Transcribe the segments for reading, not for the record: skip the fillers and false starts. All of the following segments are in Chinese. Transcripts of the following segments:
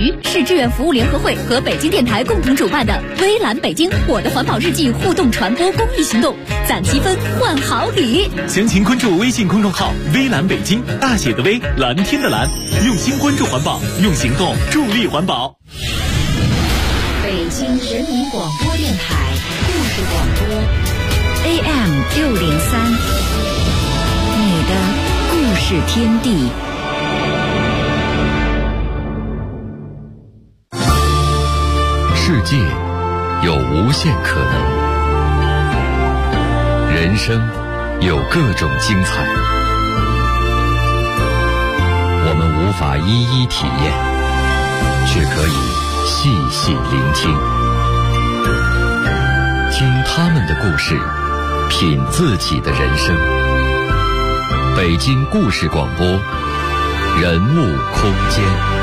局、市志愿服务联合会和北京电台共同主办的微蓝北京我的环保日记互动传播公益行动，攒积分换好礼。 详情关注微信公众号微蓝北京，大写的微，蓝天的蓝，用心关注环保，用行动助力环保。 北京人民广播电台故事广播 AM603，你的故事天地。 世界有无限可能，人生有各种精彩，我们无法一一体验，却可以细细聆听，听他们的故事，品自己的人生。北京故事广播，人物空间。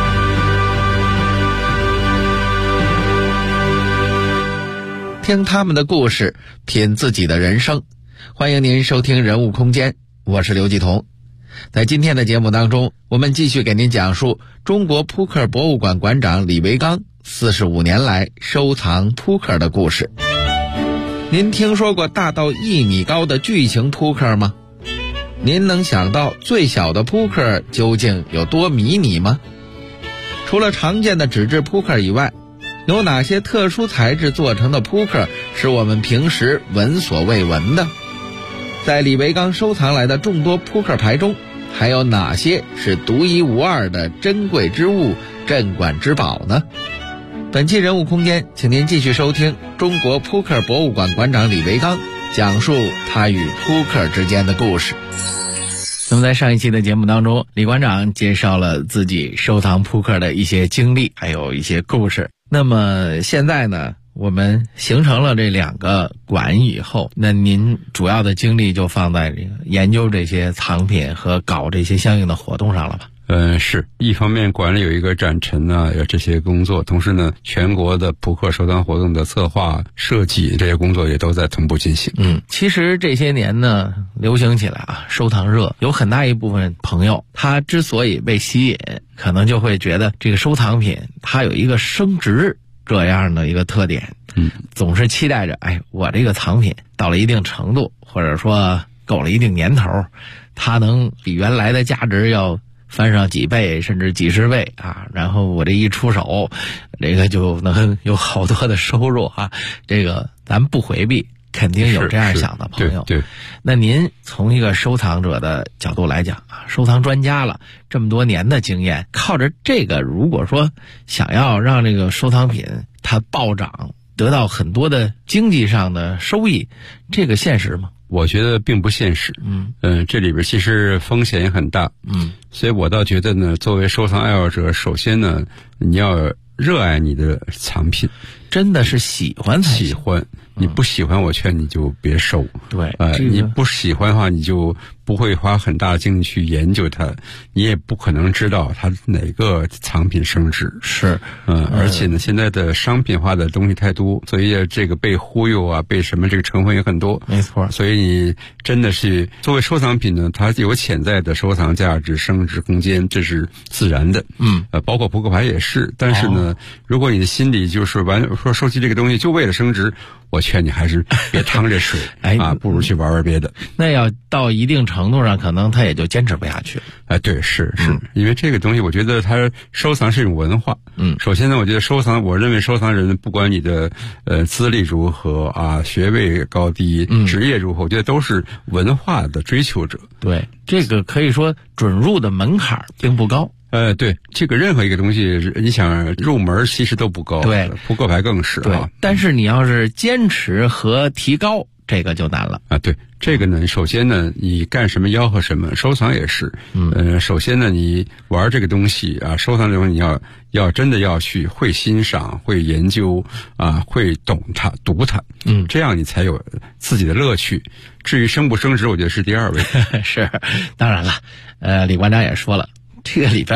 听他们的故事，品自己的人生。欢迎您收听人物空间，我是刘继彤。在今天的节目当中，我们继续给您讲述中国扑克博物馆馆长李维刚45年来收藏扑克的故事。您听说过大到1米高的巨型扑克吗？您能想到最小的扑克究竟有多迷你吗？除了常见的纸质扑克以外，有哪些特殊材质做成的扑克是我们平时闻所未闻的？在李维刚收藏来的众多扑克牌中，还有哪些是独一无二的珍贵之物、镇馆之宝呢？本期人物空间，请您继续收听中国扑克博物馆馆长李维刚讲述他与扑克之间的故事。那么在上一期的节目当中，李馆长介绍了自己收藏扑克的一些经历，还有一些故事。那么现在呢，我们形成了这2个馆以后，那您主要的精力就放在这个研究这些藏品和搞这些相应的活动上了吧？ 是一方面馆里有一个展陈啊，有这些工作，同时呢，全国的扑克收藏活动的策划、设计这些工作也都在同步进行。 其实这些年呢，流行起来啊，收藏热，有很大一部分朋友，他之所以被吸引，可能就会觉得这个收藏品它有一个升值这样的一个特点，总是期待着，我这个藏品到了一定程度，或者说够了一定年头，它能比原来的价值要翻上几倍甚至几十倍啊，然后我这一出手，这个就能有好多的收入啊，这个咱不回避，肯定有这样想的朋友。 对， 那您从一个收藏者的角度来讲啊，收藏专家了，这么多年的经验，靠着这个，如果说想要让这个收藏品它暴涨，得到很多的经济上的收益，这个现实吗？ 我觉得并不现实。这里边其实风险也很大。所以我倒觉得呢，作为收藏爱好者，首先呢，你要热爱你的藏品， 真的是喜欢才行。 喜欢，你不喜欢，我劝你就别收。 对， 你不喜欢的话，你就不会花很大的精力去研究它，你也不可能知道它哪个藏品升值。 是， 而且呢，现在的商品化的东西太多，所以这个被忽悠啊，被什么这个成分也很多。 没错， 所以你真的是作为收藏品呢，它有潜在的收藏价值、升值空间，这是自然的。包括扑克牌也是。但是呢，如果你的心里就是说收集这个东西就为了升值，我劝你还是别趟这水不如去玩玩别的。 那要到一定程度上，可能他也就坚持不下去了。 对，是，因为这个东西，我觉得它收藏是一种文化。首先呢，我觉得我认为收藏人，不管你的资历如何啊，学位高低，职业如何，我觉得都是文化的追求者。 对，这个可以说准入的门槛并不高。 对，这个任何一个东西，你想入门其实都不高。 对， 扑克牌更是。 对，但是你要是坚持和提高，这个就难了。 对，这个呢，首先呢，你干什么吆喝什么，收藏也是。首先呢，你玩这个东西啊，收藏这东西，你要真的要去会欣赏、会研究啊，会懂它、读它。这样你才有自己的乐趣。至于升不升值，我觉得是第二位。 是，当然了，李馆长也说了。这个里边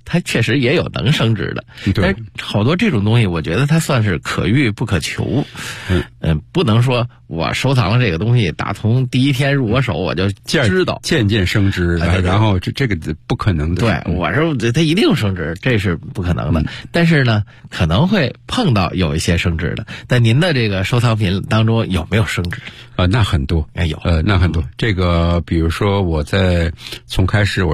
它确实也有能升值的，但是好多这种东西，我觉得它算是可遇不可求。不能说我收藏了这个东西，打从第一天入我手我就知道渐渐升值，然后这个不可能的。 对，我说它一定升值，这是不可能的。但是呢，可能会碰到有一些升值的。但您的这个收藏品当中有没有升值？ 那很多， 有， 那很多。这个比如说我从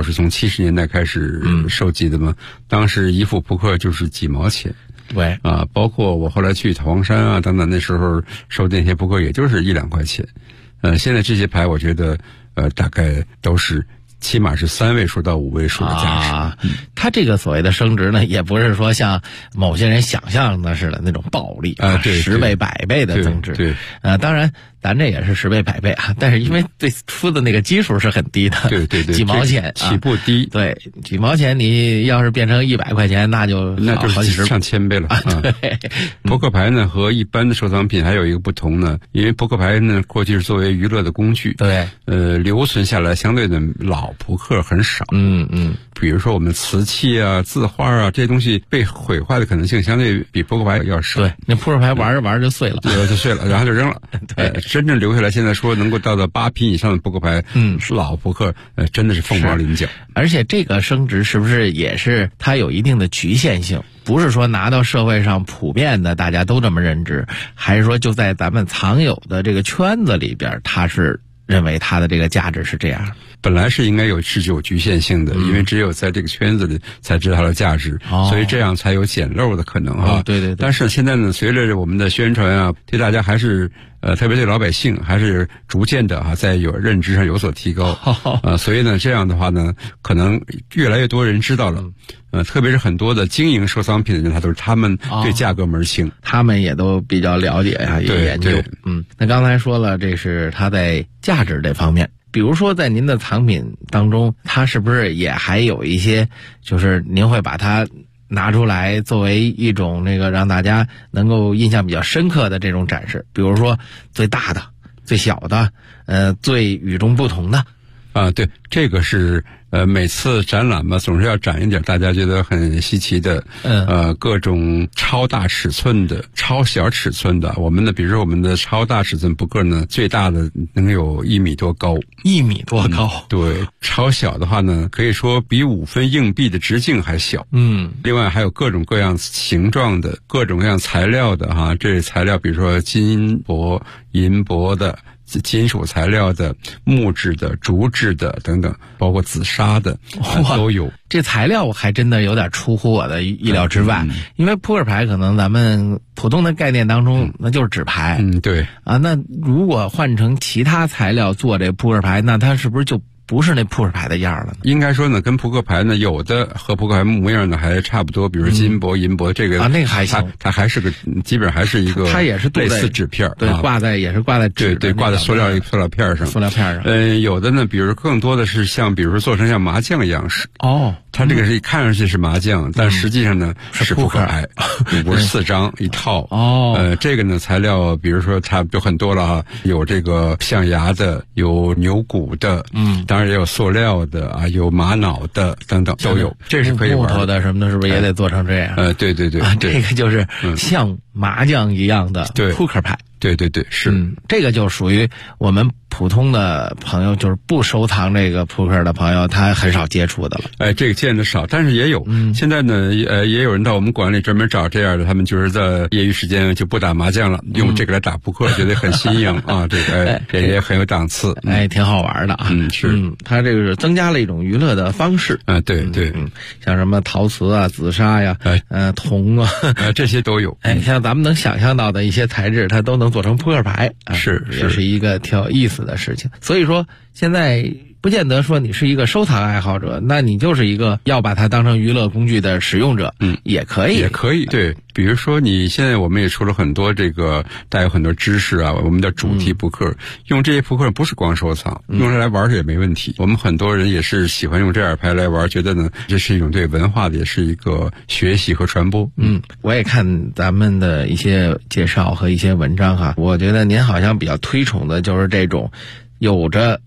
70年代开始收集的嘛，当时一副扑克就是几毛钱。 对啊，包括我后来去黄山啊等等，那时候收那些扑克也就是1-2块钱。现在这些牌我觉得大概都是起码是3位数到5位数的价值。 它这个所谓的升值呢，也不是说像某些人想象的似的那种暴利对 ，10倍、100倍的增值。 对， 当然咱这也是10倍、100倍啊，但是因为对出的那个基数是很低的， 对， 几毛钱起步低， 对，几毛钱你要是变成100块钱，那就是上千倍了啊。 对， 扑克牌呢和一般的收藏品还有一个不同呢，因为扑克牌呢过去是作为娱乐的工具， 对， 留存下来相对的老扑克很少。比如说我们瓷器啊、字画啊这些东西被毁坏的可能性相对比扑克牌要少。 对，那扑克牌玩着玩着就碎了， 就碎了，然后就扔了。 对， 真正留下来，现在说能够到8品以上的扑克牌，老扑克，真的是凤毛麟角。 而且这个升值是不是也是它有一定的局限性？不是说拿到社会上普遍的大家都这么认知，还是说就在咱们藏有的这个圈子里边，它是认为它的这个价值是这样？ 本来是应该有局限性的，因为只有在这个圈子里才知道它的价值，所以这样才有捡漏的可能啊。 对。 但是现在呢，随着我们的宣传啊，对大家还是特别对老百姓还是逐渐的在认知上有所提高所以呢，这样的话呢，可能越来越多人知道了。特别是很多的经营收藏品的人，他们对价格门清， 他们也都比较了解呀，也研究。那刚才说了，这是它在价值这方面。比如说在您的藏品当中，它是不是也还有一些，就是您会把它拿出来作为一种那个让大家能够印象比较深刻的这种展示？比如说最大的、最小的，最与众不同的。 对，这个是每次展览嘛，总是要展一点大家觉得很稀奇的，各种超大尺寸的、超小尺寸的。我们的，比如说我们的超大尺寸扑克呢，最大的能有1米多高 ，1米多高。 对，超小的话呢，可以说比5分硬币的直径还小。另外还有各种各样形状的、各种各样材料的哈，这材料比如说金箔、银箔的。金属材料的、木质的、竹制的等等，包括紫砂的都有。 这材料我还真的有点出乎我的意料之外，因为扑克牌可能咱们普通的概念当中那就是纸牌。 对啊，那如果换成其他材料做这扑克牌，那它是不是就不是那扑克牌的样了呢？ 应该说呢，跟扑克牌呢，有的和扑克牌模样呢还差不多，比如金箔、银箔这个那个还行， 它还是个基本上还是一个， 它也是类似纸片， 对，挂在纸， 对，挂在塑料片上，有的呢，比如更多的是比如说做成像麻将一样式。它这个是看上去是麻将，但实际上呢是扑克牌，54张一套。这个呢材料，比如说它就很多了有这个象牙的，有牛骨的，当然也有塑料的啊，有玛瑙的等等都有，这是可以玩。 木头的什么的，是不是也得做成这样？ 对，这个就是像麻将一样的扑克牌。 对，是。 这个就属于我们普通的朋友，就是不收藏这个扑克的朋友，他很少接触的了。 这个见得少，但是也有。现在呢，也有人到我们馆里专门找这样的，他们就是在业余时间就不打麻将了，用这个来打扑克，觉得很新颖啊。这个也很有档次， 挺好玩的啊。 是。 它这个是增加了一种娱乐的方式。 对。 像什么陶瓷啊、紫砂呀、铜啊， 这些都有。 像咱们能想象到的一些材质，它都能做成扑克牌，也是一个挺有意思的事情。所以说，现在不见得说你是一个收藏爱好者，那你就是一个要把它当成娱乐工具的使用者，也可以。 对，比如说现在我们也出了很多这个带有很多知识啊，我们的主题扑克，用这些扑克不是光收藏，用来玩也没问题。我们很多人也是喜欢用这样牌来玩，觉得呢这是一种对文化的，也是一个学习和传播。 我也看咱们的一些介绍和一些文章哈，我觉得您好像比较推崇的就是这种有着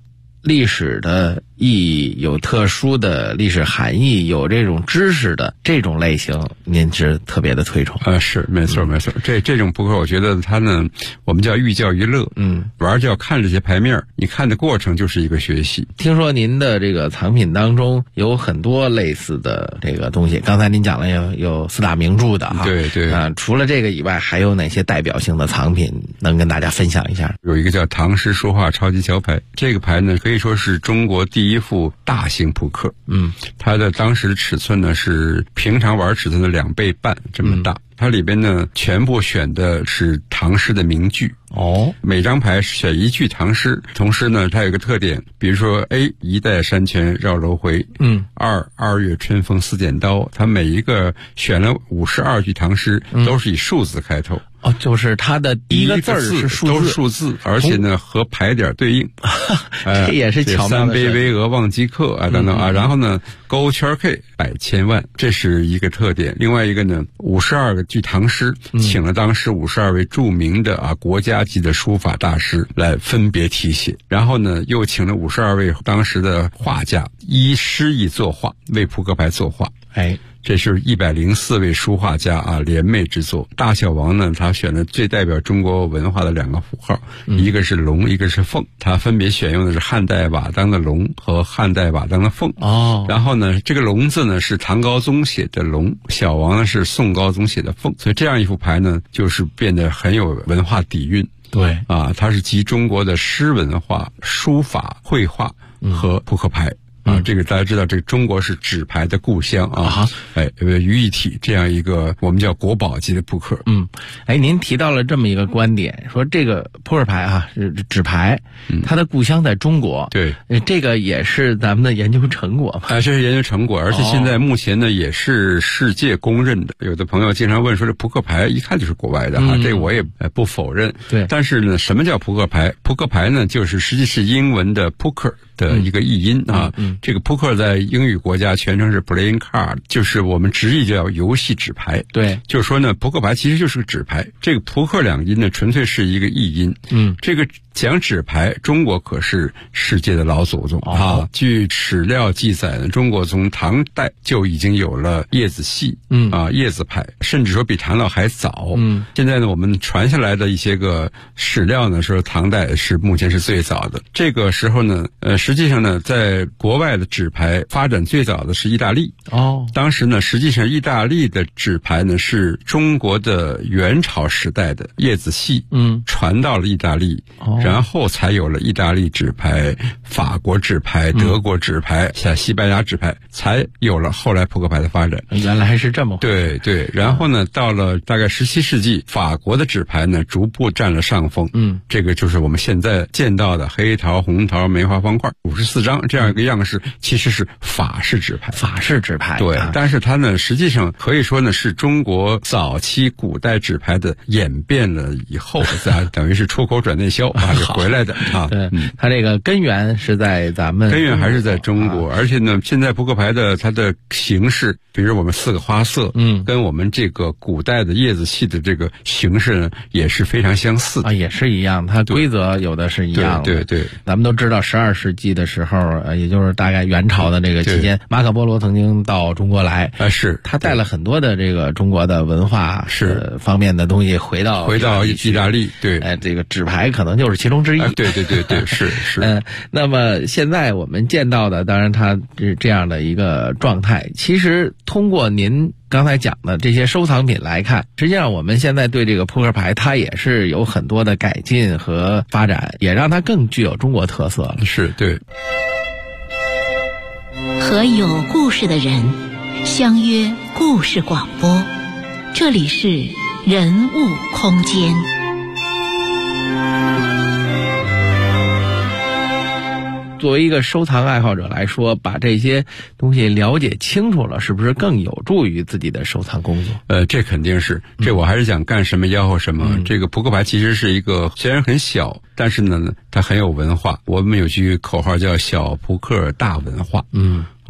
历史的意义、有特殊的历史含义、有这种知识的这种类型，您是特别的推崇？ 是没错没错。这种扑克，我觉得它呢，我们叫寓教于乐。玩就要看这些牌面，你看的过程就是一个学习。 听说您的这个藏品当中有很多类似的这个东西，刚才您讲了有4大名著的哈。 对对。 除了这个以外，还有哪些代表性的藏品能跟大家分享一下？ 有一个叫唐诗书画超级桥牌，这个牌呢可以说是中国第一副大型扑克。它的当时尺寸呢是平常玩尺寸的2倍半这么大。它里边呢全部选的是唐诗的名句。每张牌选一句唐诗，同时呢它有一个特点，比如说 A 一代山泉绕楼回，2月春风似剪刀，它每一个选了52句唐诗，都是以数字开头。 就是它的第一个字是数字， 都是数字，而且呢和牌点对应。 这也是巧妙的。 3杯巍峨望极客等等然后呢勾圈 K 百千万，这是一个特点。另外一个呢52句唐诗，请了当时52位著名的国家级的书法大师来分别题写，然后呢又请了52位当时的画家依诗意作画，为扑克牌作画。这是104位书画家联袂之作。大小王呢，他选了最代表中国文化的2个符号，一个是龙，一个是凤，他分别选用的是汉代瓦当的龙和汉代瓦当的凤。然后呢，这个龙字呢是唐高宗写的龙，小王呢是宋高宗写的凤，所以这样一副牌呢，就是变得很有文化底蕴。 对它是集中国的诗文化、书法、绘画和扑克牌。这个大家知道，这个中国是纸牌的故乡于一体，这样一个我们叫国宝级的扑克。 您提到了这么一个观点，说这个扑克牌纸牌，它的故乡在中国。 对， 这个也是咱们的研究成果嘛？ 这是研究成果，而且现在目前呢也是世界公认的。有的朋友经常问说，这扑克牌一看就是国外的这个我也不否认。 对， 但是呢，什么叫扑克牌？扑克牌呢，就是实际是英文的 poker 的一个译音这个扑克在英语国家全称是 playing card， 就是我们直译叫游戏纸牌。 对， 就是说呢，扑克牌其实就是个纸牌。这个扑克2个音呢，纯粹是一个译音。这个讲纸牌，中国可是世界的老祖宗据史料记载呢，中国从唐代就已经有了叶子戏叶子牌，甚至说比唐代还早。现在呢，我们传下来的一些个史料呢，说唐代是目前是最早的。这个时候呢，实际上呢，在国外的纸牌发展最早的是意大利。当时呢，实际上意大利的纸牌呢是中国的元朝时代的叶子戏传到了意大利。然后才有了意大利纸牌、法国纸牌、德国纸牌、像西班牙纸牌，才有了后来扑克牌的发展。 原来是这么回事。 对。然后呢，到了大概17世纪，法国的纸牌呢逐步占了上风。这个就是我们现在见到的黑桃、红桃、梅花方块54张这样一个样式，其实是法式纸牌。 法式纸牌。 对，但是它呢，实际上可以说呢，是中国早期古代纸牌的演变了以后，等于是出口转内销就回来的它这个根源是在咱们， 根源还是在中国。而且呢，现在扑克牌的它的形式，比如我们4个花色跟我们这个古代的叶子戏的这个形式呢，也是非常相似也是一样，它规则有的是一样的。 对， 咱们都知道12世纪的时候，也就是大概元朝的这个期间，马可波罗曾经到中国来是他带了很多的这个中国的文化方面的东西回到意大利。对， 这个纸牌可能就是其中之一。 对，是。 那么现在我们见到的，当然它是这样的一个状态。其实通过您刚才讲的这些收藏品来看，实际上我们现在对这个扑克牌，它也是有很多的改进和发展，也让它更具有中国特色了。 是，对。 和有故事的人相约故事广播，这里是人物空间。 作为一个收藏爱好者来说，把这些东西了解清楚了，是不是更有助于自己的收藏工作？ 这肯定是。这我还是讲干什么吆喝什么。这个扑克牌其实是一个虽然很小，但是呢它很有文化。我们有句口号叫小扑克大文化。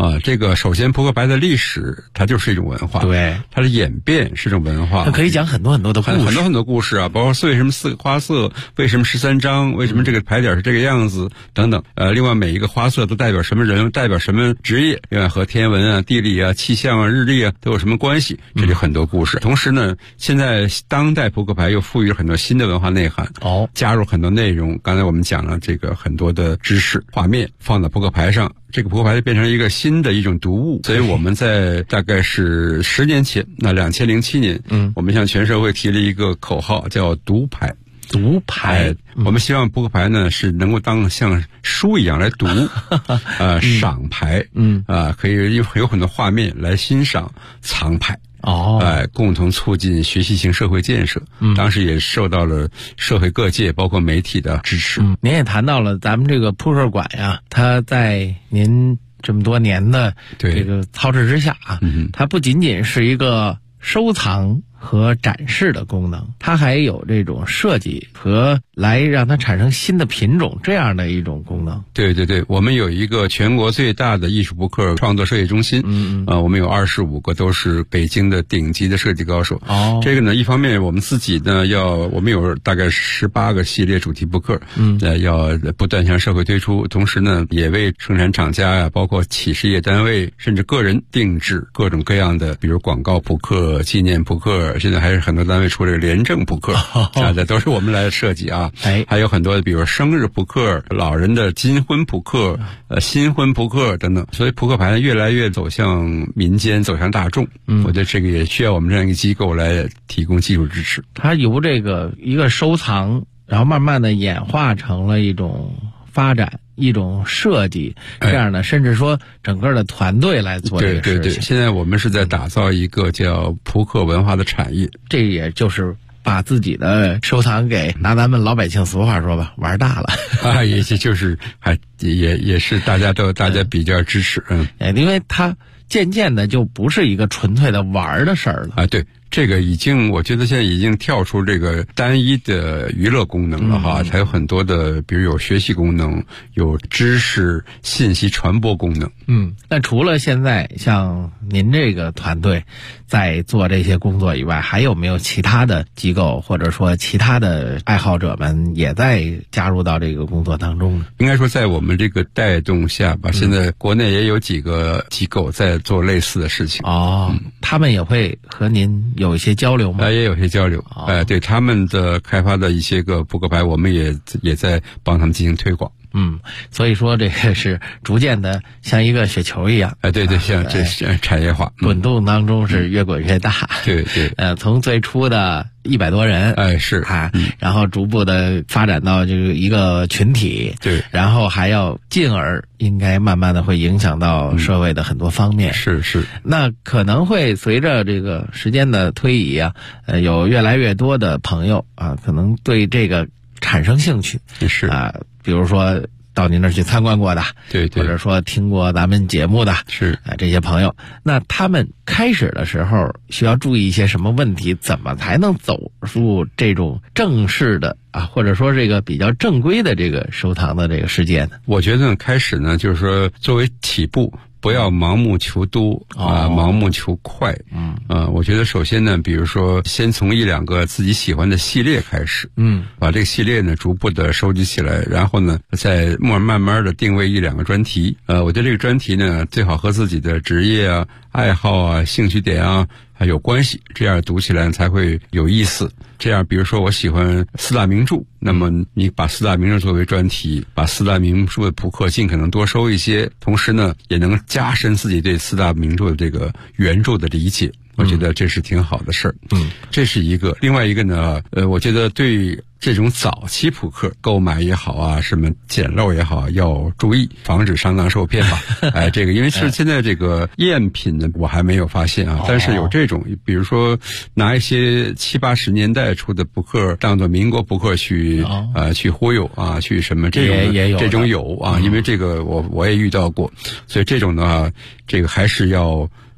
啊，这个首先扑克牌的历史它就是一种文化， 对， 它的演变是一种文化， 它可以讲很多很多的故事， 很多故事啊，包括为什么4个花色，为什么13张，为什么这个牌点是这个样子等等。另外每一个花色都代表什么人，代表什么职业，另外和天文啊、地理啊、气象啊、日历啊都有什么关系，这就很多故事。同时呢，现在当代扑克牌又赋予了很多新的文化内涵，加入很多内容。刚才我们讲了这个很多的知识画面放到扑克牌上，这个扑克牌就变成一个新的一种读物。所以我们在大概是10年前，那2007年，我们向全社会提了一个口号，叫读牌。 读牌， 我们希望扑克牌呢是能够当像书一样来读，赏牌，可以有很多画面来欣赏藏牌。共同促进学习型社会建设。当时也受到了社会各界包括媒体的支持。 您也谈到了咱们这个扑克馆呀，它在您这么多年的这个操持之下啊，它不仅仅是一个收藏和展示的功能，它还有这种设计和来让它产生新的品种这样的一种功能。 对对对，我们有一个全国最大的艺术扑克创作设计中心，我们有25个都是北京的顶级的设计高手。这个呢，一方面我们自己呢我们有大概18个系列主题扑克，要不断向社会推出，同时呢也为生产厂家呀，包括企事业单位甚至个人定制各种各样的，比如广告扑克、纪念扑克。现在还是很多单位出这个廉政扑克，这都是我们来设计啊。还有很多比如生日扑克、老人的金婚扑克、新婚扑克等等。所以扑克牌越来越走向民间，走向大众。我觉得这个也需要我们这样一个机构来提供技术支持。 它由这个一个收藏，然后慢慢的演化成了一种发展，一种设计，这样的，甚至说整个的团队来做这个事情。 对对对，现在我们是在打造一个叫扑克文化的产业， 这也就是把自己的收藏给拿咱们老百姓俗话说吧，玩大了啊，也就是也是大家比较支持， 因为它渐渐的就不是一个纯粹的玩的事儿了啊，对。这个我觉得现在已经跳出这个单一的娱乐功能了哈，才有很多的，比如有学习功能，有知识信息传播功能。 那除了现在像您这个团队在做这些工作以外，还有没有其他的机构或者说其他的爱好者们也在加入到这个工作当中呢？ 应该说在我们这个带动下吧，现在国内也有几个机构在做类似的事情。 他们也会和您有一些交流吗？ 也有些交流。对他们的开发的一些个扑克牌，我们也在帮他们进行推广。 所以说这个是逐渐的像一个雪球一样。 对对，像这产业化滚动当中是越滚越大。 对对。 从最初的100多人， 是然后逐步的发展到这个一个群体， 对， 然后还要进而应该慢慢的会影响到社会的很多方面。 是。 那可能会随着这个时间的推移啊，有越来越多的朋友啊，可能对这个产生兴趣。 是比如说到您那儿去参观过的， 对， 或者说听过咱们节目的， 是这些朋友，那他们开始的时候需要注意一些什么问题？怎么才能走入这种正式的或者说这个比较正规的这个收藏的这个世界呢？ 我觉得开始呢，就是说作为起步，不要盲目求多盲目求快。我觉得首先呢，比如说先从1、2个自己喜欢的系列开始，把这个系列呢逐步的收集起来，然后呢再慢慢的定位1、2个专题。我觉得这个专题呢最好和自己的职业啊、爱好啊、兴趣点啊还有关系，这样读起来才会有意思。这样比如说我喜欢4大名著，那么你把4大名著作为专题，把4大名著的扑克尽可能多收一些，同时呢也能加深自己对4大名著的这个原著的理解。我觉得这是挺好的事儿。这是一个。另外一个呢，我觉得对这种早期扑克购买也好啊，什么捡漏也好，要注意防止上当受骗吧。这个因为是现在这个赝品呢，我还没有发现但是有这种，比如说拿一些70、80年代出的扑克当做民国扑克去去忽悠去什么这种也有这种有因为这个我也遇到过，所以这种的话，这个还是要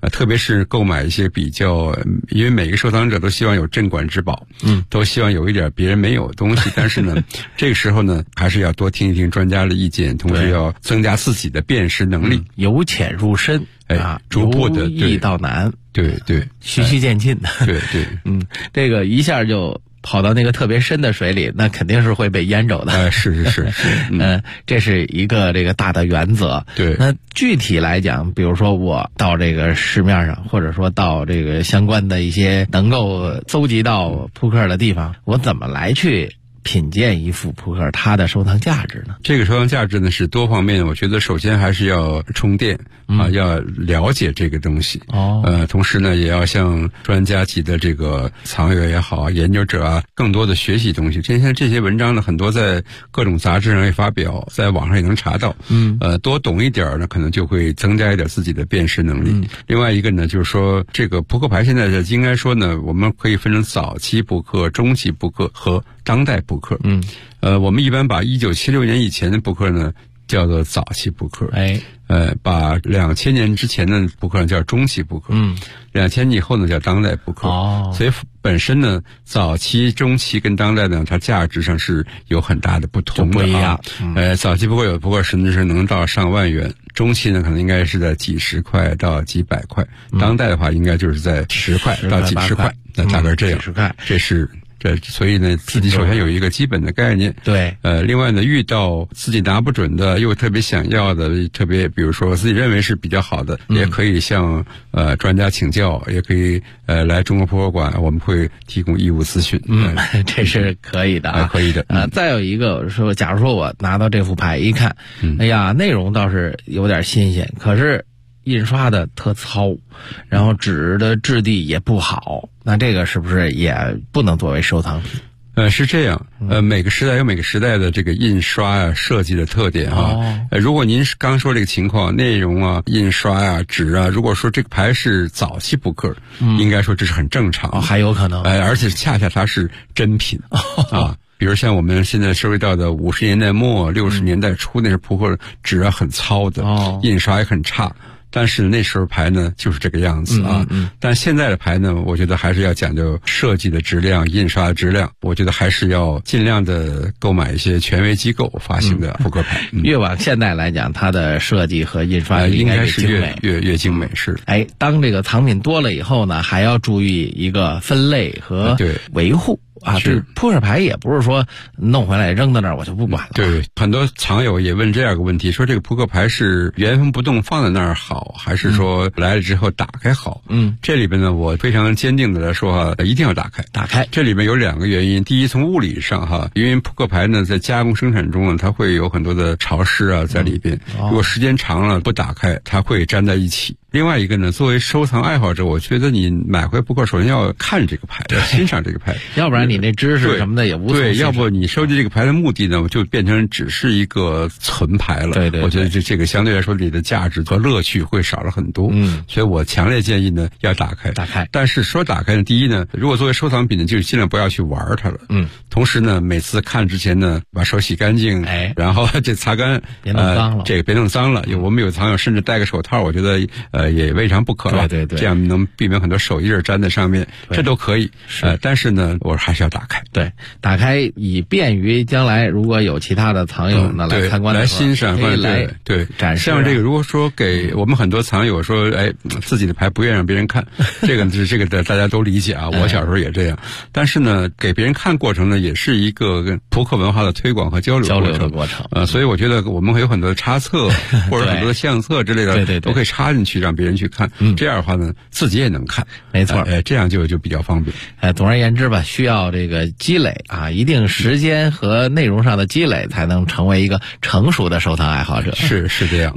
特别是购买一些比较，因为每个收藏者都希望有镇馆之宝，都希望有一点别人没有的东西，但是呢，这个时候呢，还是要多听一听专家的意见，同时要增加自己的辨识能力， 由浅入深， 逐步的由易到难， 对， 循序渐进的， 对， 这个一下就跑到那个特别深的水里，那肯定是会被淹走的。 是， 这是一个这个大的原则。 对， 那具体来讲，比如说我到这个市面上，或者说到这个相关的一些能够搜集到扑克的地方，我怎么来去品鉴一副扑克它的收藏价值呢？ 这个收藏价值呢是多方面的，我觉得首先还是要充电要了解这个东西同时呢也要向专家级的这个藏友也好研究者啊更多的学习东西。现在这些文章呢很多在各种杂志上也发表，在网上也能查到多懂一点呢可能就会增加一点自己的辨识能力另外一个呢就是说这个扑克牌现在应该说呢我们可以分成早期扑克、中期扑克和当代扑克我们一般把1976年以前的扑克呢叫做早期扑克把2000年之前的扑克呢叫中期扑克2000年以后呢叫当代扑克所以本身呢早期、中期跟当代呢它价值上是有很大的不同的不一样早期扑克有扑克甚至是能到上万元，中期呢可能应该是在几十块到几百块当代的话应该就是在10块到几十块那大概这样这是所以呢自己首先有一个基本的概念对另外呢遇到自己拿不准的又特别想要的特别比如说自己认为是比较好的也可以向专家请教，也可以来中国扑克馆我们会提供义务咨询这是可以的可以的再有一个说假如说我拿到这副牌一看哎呀内容倒是有点新鲜，可是印刷的特糙，然后纸的质地也不好，那这个是不是也不能作为收藏品？ 是这样，每个时代有每个时代的这个印刷设计的特点如果您刚说这个情况，内容印刷纸如果说这个牌是早期扑克应该说这是很正常还有可能而且恰恰它是真品比如像我们现在收集到的50年代末60年代初那时候扑克纸很糙的印刷也很差，但是那时候牌呢就是这个样子但现在的牌呢我觉得还是要讲究设计的质量、印刷的质量，我觉得还是要尽量的购买一些权威机构发行的扑克牌越往现代来讲它的设计和印刷应该是越精美是当这个藏品多了以后呢还要注意一个分类和维护这扑克牌也不是说弄回来扔到那儿我就不管了对，很多藏友也问这样一个问题，说这个扑克牌是原封不动放在那儿好，还是说来了之后打开好这里边呢我非常坚定的来说一定要打开这里面有2个原因。第一，从物理上因为扑克牌呢在加工生产中呢它会有很多的潮湿在里边如果时间长了不打开它会粘在一起。另外一个呢作为收藏爱好者，我觉得你买回扑克首先要看这个牌，要欣赏这个牌， 要不然你那知识什么的也无从对，要不你收集这个牌的目的呢就变成只是一个存牌了对我觉得这个相对来说你的价值和乐趣会少了很多所以我强烈建议呢要打开但是说打开呢第一呢如果作为收藏品呢就尽量不要去玩它了同时呢每次看之前呢把手洗干净然后这擦干别弄脏了这个别弄脏了我们有藏友甚至戴个手套我觉得也未尝不可了对这样能避免很多手印粘在上面这都可以但是呢我还是要打开打开以便于将来如果有其他的藏友呢来参观来欣赏可以来对展示像这个如果说给我们很多藏友说自己的牌不愿意让别人看这个大家都理解我小时候也这样但是呢给别人看过程呢也是一个跟扑克文化的推广和交流的过程所以我觉得我们会有很多的插册或者很多的相册之类的对都可以插进去让别人去看这样的话呢自己也能看没错这样就比较方便总而言之吧需要这个积累一定时间和内容上的积累才能成为一个成熟的收藏爱好者是这样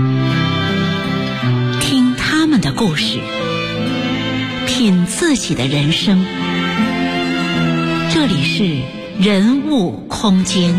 听他们的故事，品自己的人生。这里是人物空间。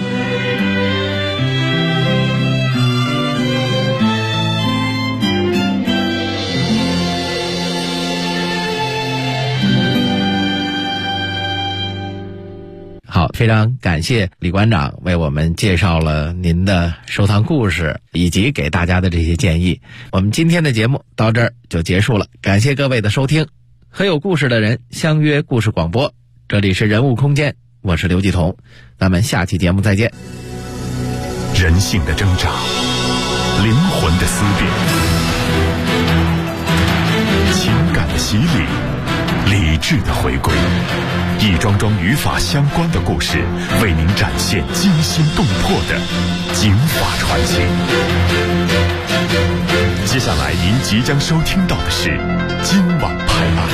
好，非常感谢李馆长为我们介绍了您的收藏故事以及给大家的这些建议。我们今天的节目到这儿就结束了，感谢各位的收听。和有故事的人相约故事广播，这里是人物空间，我是刘继彤，咱们下期节目再见。 人性的挣扎，灵魂的思辨，情感的洗礼，理智的回归，一桩桩与法相关的故事，为您展现惊心动魄的警法传奇。接下来您即将收听到的是今晚拍案。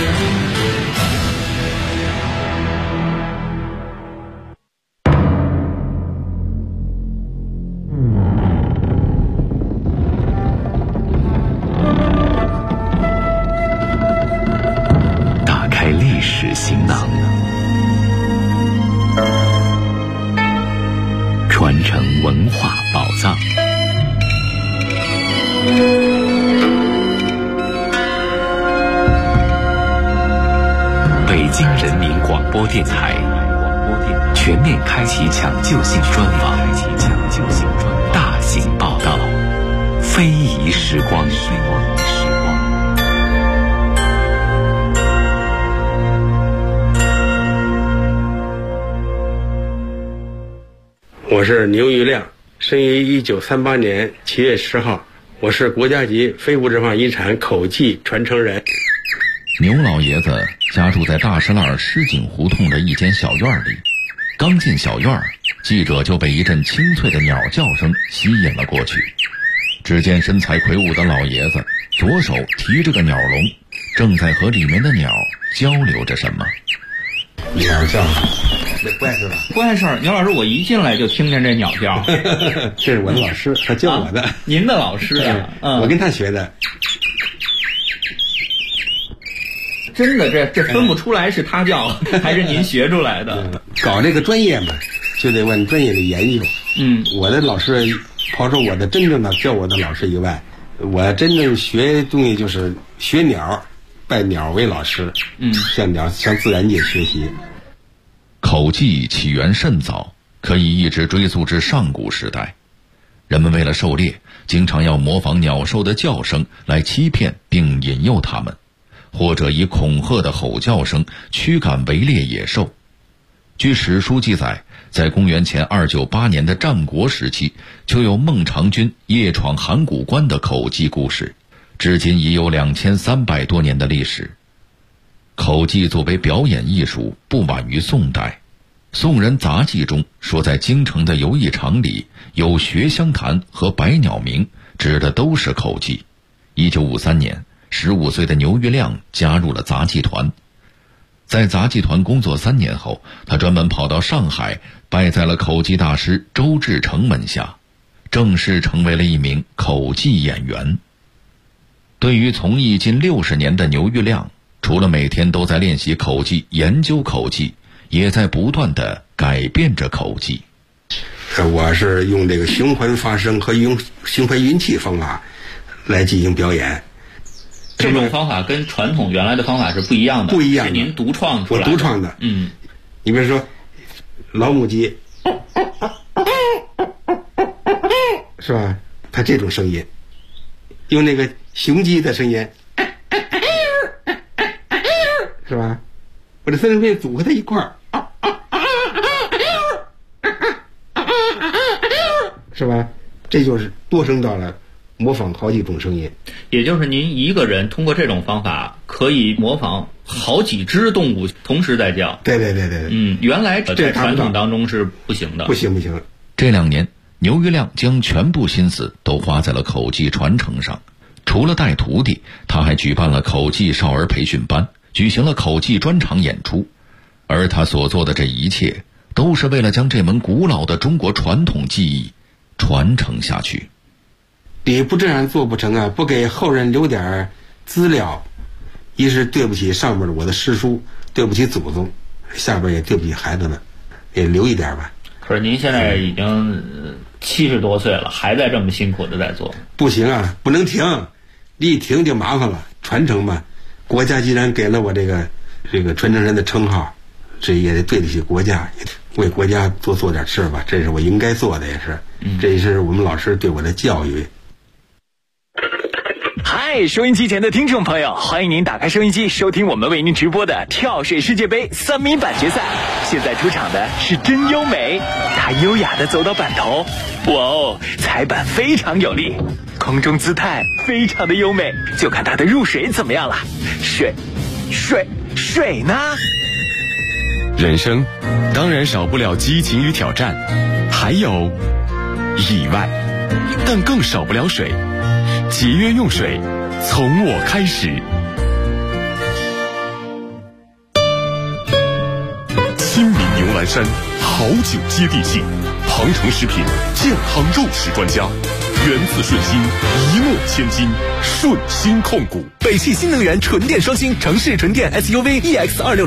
打开历史行囊，传承文化宝藏。北京人民广播电台全面开启抢救性专访，大型报道，非遗时光。 我是牛玉亮，生于1938年7月10号，我是国家级非物质文化遗产口技传承人。 牛老爷子家住在大石栏狮井胡同的一间小院里，刚进小院，记者就被一阵清脆的鸟叫声吸引了过去。只见身材魁梧的老爷子左手提着个鸟笼，正在和里面的鸟交流着什么。 鸟叫，这不碍事吧？ 不碍事。牛老师，我一进来就听见这鸟叫。 这是我的老师，他教我的。 您的老师啊？ 我跟他学的。 真的，这分不出来是他教还是您学出来的。 搞这个专业嘛，就得往专业里研究。我的老师，抛出我的真正的教我的老师以外，我真正学东西就是学鸟，拜鸟为老师。向自然界学习。 口技起源甚早，可以一直追溯至上古时代。人们为了狩猎，经常要模仿鸟兽的叫声来欺骗并引诱它们，或者以恐吓的吼叫声驱赶围猎野兽。据史书记载，在公元前298年的战国时期，就有孟尝君夜闯函谷关的口技故事，至今已有2300多年的历史。口技作为表演艺术，不晚于宋代。宋人杂记中说，在京城的游艺场里有学香坛和百鸟鸣，指的都是口技。1953年，15岁的牛玉亮加入了杂技团。在杂技团工作3年后，他专门跑到上海，拜在了口技大师周志成门下，正式成为了一名口技演员。对于从艺近60年的牛玉亮，除了每天都在练习口技、研究口技，也在不断地改变着口技。 我是用这个循环发声和用循环运气方法来进行表演。 这种方法跟传统原来的方法是不一样的， 不一样的， 是您独创出来的。 我独创的。你比如说老母鸡，是吧？它这种声音，用那个雄鸡的声音，是吧？我这三声片组合在一块儿，是吧？这就是多声道了，模仿好几种声音。 也就是您一个人通过这种方法可以模仿好几只动物同时在叫。 对。 原来在传统当中是不行的。不行。 这2年，牛玉亮将全部心思都花在了口技传承上。除了带徒弟，他还举办了口技少儿培训班，举行了口技专场演出。而他所做的这一切，都是为了将这门古老的中国传统技艺传承下去。 你不这样做不成啊！不给后人留点资料，一是对不起上面的我的师叔，对不起祖宗，下边也对不起孩子们，也留一点吧。 可是您现在已经70多岁了，还在这么辛苦的在做。 不行啊，不能停，你一停就麻烦了。传承嘛，国家既然给了我这个传承人的称号，这也得对得起国家。 为国家多做点事吧，这是我应该做的，也是，这也是我们老师对我的教育。 嗨，收音机前的听众朋友，欢迎您打开收音机，收听我们为您直播的跳水世界杯3米板决赛。现在出场的是真优美，她优雅地走到板头，哇哦，踩板非常有力，空中姿态非常的优美，就看她的入水怎么样了。水呢？ 人生当然少不了激情与挑战，还有意外，但更少不了水。节约用水，从我开始。亲民牛栏山，好酒接地气，庞城食品健康肉食专家，源自顺心，一诺千金，顺心控股。 北汽新能源纯电双星城市纯电 SUV EX260